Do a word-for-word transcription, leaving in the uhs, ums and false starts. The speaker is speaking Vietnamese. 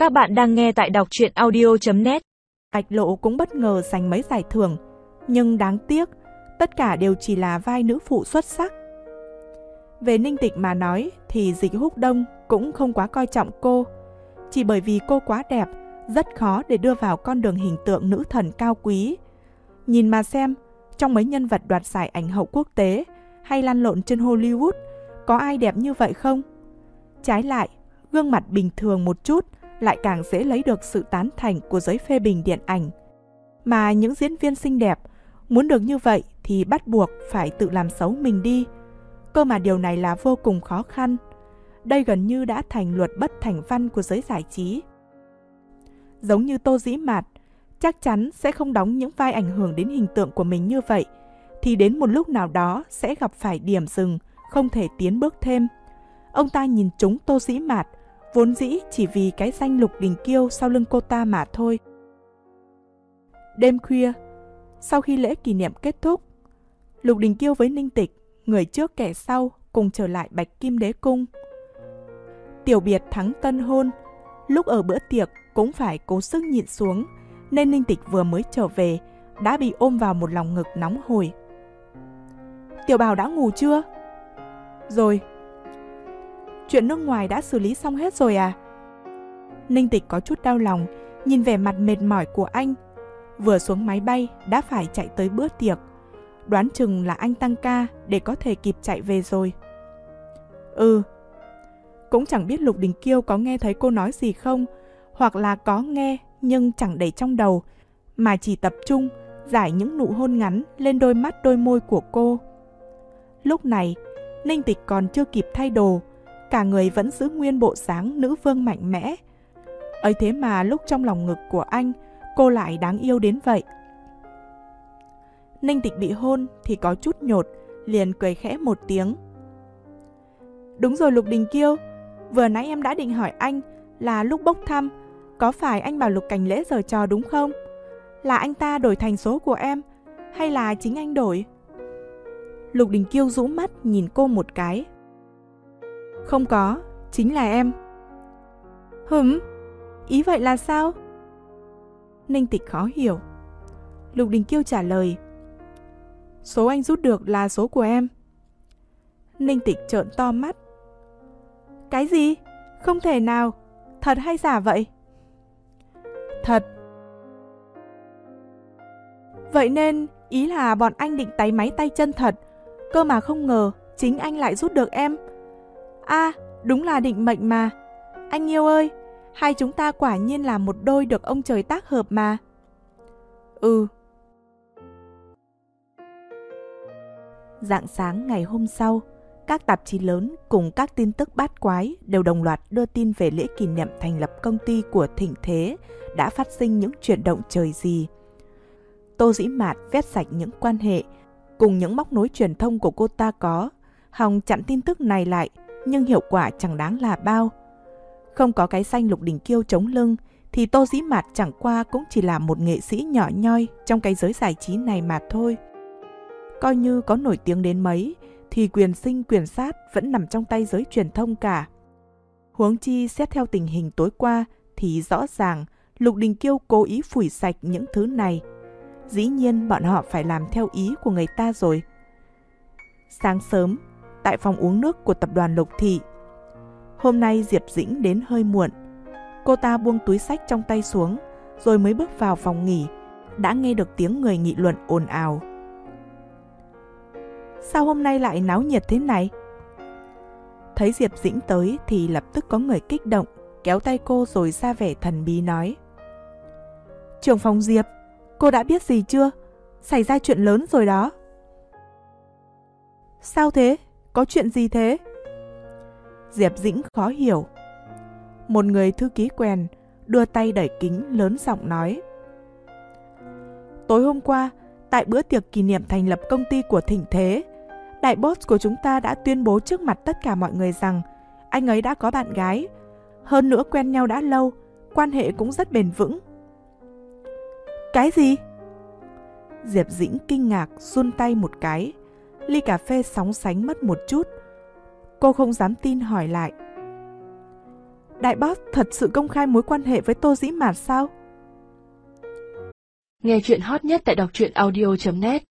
Các bạn đang nghe tại đọc truyện audio chấm net. Bạch Lộ cũng bất ngờ giành mấy giải thưởng, nhưng đáng tiếc, tất cả đều chỉ là vai nữ phụ xuất sắc. Về Ninh Tịch mà nói thì Dịch Húc Đông cũng không quá coi trọng cô. Chỉ bởi vì cô quá đẹp, rất khó để đưa vào con đường hình tượng nữ thần cao quý. Nhìn mà xem, trong mấy nhân vật đoạt giải ảnh hậu quốc tế hay lăn lộn trên Hollywood, có ai đẹp như vậy không? Trái lại, gương mặt bình thường một chút lại càng dễ lấy được sự tán thành của giới phê bình điện ảnh. Mà những diễn viên xinh đẹp, muốn được như vậy thì bắt buộc phải tự làm xấu mình đi. Cơ mà điều này là vô cùng khó khăn. Đây gần như đã thành luật bất thành văn của giới giải trí. Giống như Tô Dĩ Mạt, chắc chắn sẽ không đóng những vai ảnh hưởng đến hình tượng của mình như vậy, thì đến một lúc nào đó sẽ gặp phải điểm dừng, không thể tiến bước thêm. Ông ta nhìn trúng Tô Dĩ Mạt, vốn dĩ chỉ vì cái danh Lục Đình Kiêu sau lưng cô ta mà thôi. Đêm khuya, sau khi lễ kỷ niệm kết thúc, Lục Đình Kiêu với Ninh Tịch, người trước kẻ sau, cùng trở lại Bạch Kim Đế Cung. Tiểu biệt thắng tân hôn, lúc ở bữa tiệc cũng phải cố sức nhịn xuống, nên Ninh Tịch vừa mới trở về đã bị ôm vào một lòng ngực nóng hổi. Tiểu Bảo đã ngủ chưa? Rồi. Chuyện nước ngoài đã xử lý xong hết rồi à? Ninh Tịch có chút đau lòng, nhìn vẻ mặt mệt mỏi của anh. Vừa xuống máy bay đã phải chạy tới bữa tiệc. Đoán chừng là anh tăng ca để có thể kịp chạy về rồi. Ừ. Cũng chẳng biết Lục Đình Kiêu có nghe thấy cô nói gì không, hoặc là có nghe nhưng chẳng để trong đầu, mà chỉ tập trung giải những nụ hôn ngắn lên đôi mắt đôi môi của cô. Lúc này, Ninh Tịch còn chưa kịp thay đồ, cả người vẫn giữ nguyên bộ dáng nữ vương mạnh mẽ. Ấy thế mà lúc trong lòng ngực của anh, cô lại đáng yêu đến vậy. Ninh Tịch bị hôn thì có chút nhột, liền cười khẽ một tiếng. Đúng rồi Lục Đình Kiêu, vừa nãy em đã định hỏi anh là lúc bốc thăm, có phải anh bảo Lục Cảnh Lễ giở trò đúng không? Là anh ta đổi thành số của em, hay là chính anh đổi? Lục Đình Kiêu rũ mắt nhìn cô một cái. Không có, chính là em. Hửm, ý vậy là sao? Ninh Tịch khó hiểu. Lục Đình Kiêu trả lời. Số anh rút được là số của em. Ninh Tịch trợn to mắt. Cái gì? Không thể nào, thật hay giả vậy? Thật. Vậy nên ý là bọn anh định táy máy tay chân thật, cơ mà không ngờ chính anh lại rút được em. À, đúng là định mệnh mà. Anh yêu ơi, hai chúng ta quả nhiên là một đôi được ông trời tác hợp mà. Ừ. Rạng sáng ngày hôm sau, các tạp chí lớn cùng các tin tức bát quái đều đồng loạt đưa tin về lễ kỷ niệm thành lập công ty của Thịnh Thế đã phát sinh những chuyển động trời gì. Tô Dĩ Mạt vét sạch những quan hệ cùng những móc nối truyền thông của cô ta có, hòng chặn tin tức này lại, nhưng hiệu quả chẳng đáng là bao. Không có cái danh Lục Đình Kiêu chống lưng thì Tô Dĩ Mạt chẳng qua cũng chỉ là một nghệ sĩ nhỏ nhoi trong cái giới giải trí này mà thôi. Coi như có nổi tiếng đến mấy thì quyền sinh quyền sát vẫn nằm trong tay giới truyền thông cả. Huống chi xét theo tình hình tối qua thì rõ ràng Lục Đình Kiêu cố ý phủi sạch những thứ này. Dĩ nhiên bọn họ phải làm theo ý của người ta rồi. Sáng sớm, tại phòng uống nước của tập đoàn Lục Thị. Hôm nay Diệp Dĩnh đến hơi muộn. Cô ta buông túi xách trong tay xuống, rồi mới bước vào phòng nghỉ, đã nghe được tiếng người nghị luận ồn ào. Sao hôm nay lại náo nhiệt thế này? Thấy Diệp Dĩnh tới thì lập tức có người kích động, kéo tay cô rồi ra vẻ thần bí nói. Trưởng phòng Diệp, cô đã biết gì chưa? Xảy ra chuyện lớn rồi đó. Sao thế? Có chuyện gì thế? Diệp Dĩnh khó hiểu. Một người thư ký quèn đưa tay đẩy kính lớn giọng nói. Tối hôm qua, tại bữa tiệc kỷ niệm thành lập công ty của Thịnh Thế, đại boss của chúng ta đã tuyên bố trước mặt tất cả mọi người rằng anh ấy đã có bạn gái. Hơn nữa quen nhau đã lâu, quan hệ cũng rất bền vững. Cái gì? Diệp Dĩnh kinh ngạc run tay một cái. Ly cà phê sóng sánh mất một chút. Cô không dám tin hỏi lại. Đại boss thật sự công khai mối quan hệ với Tô Dĩ Mạt sao? Nghe chuyện hot nhất tại đọc truyện audio chấm net.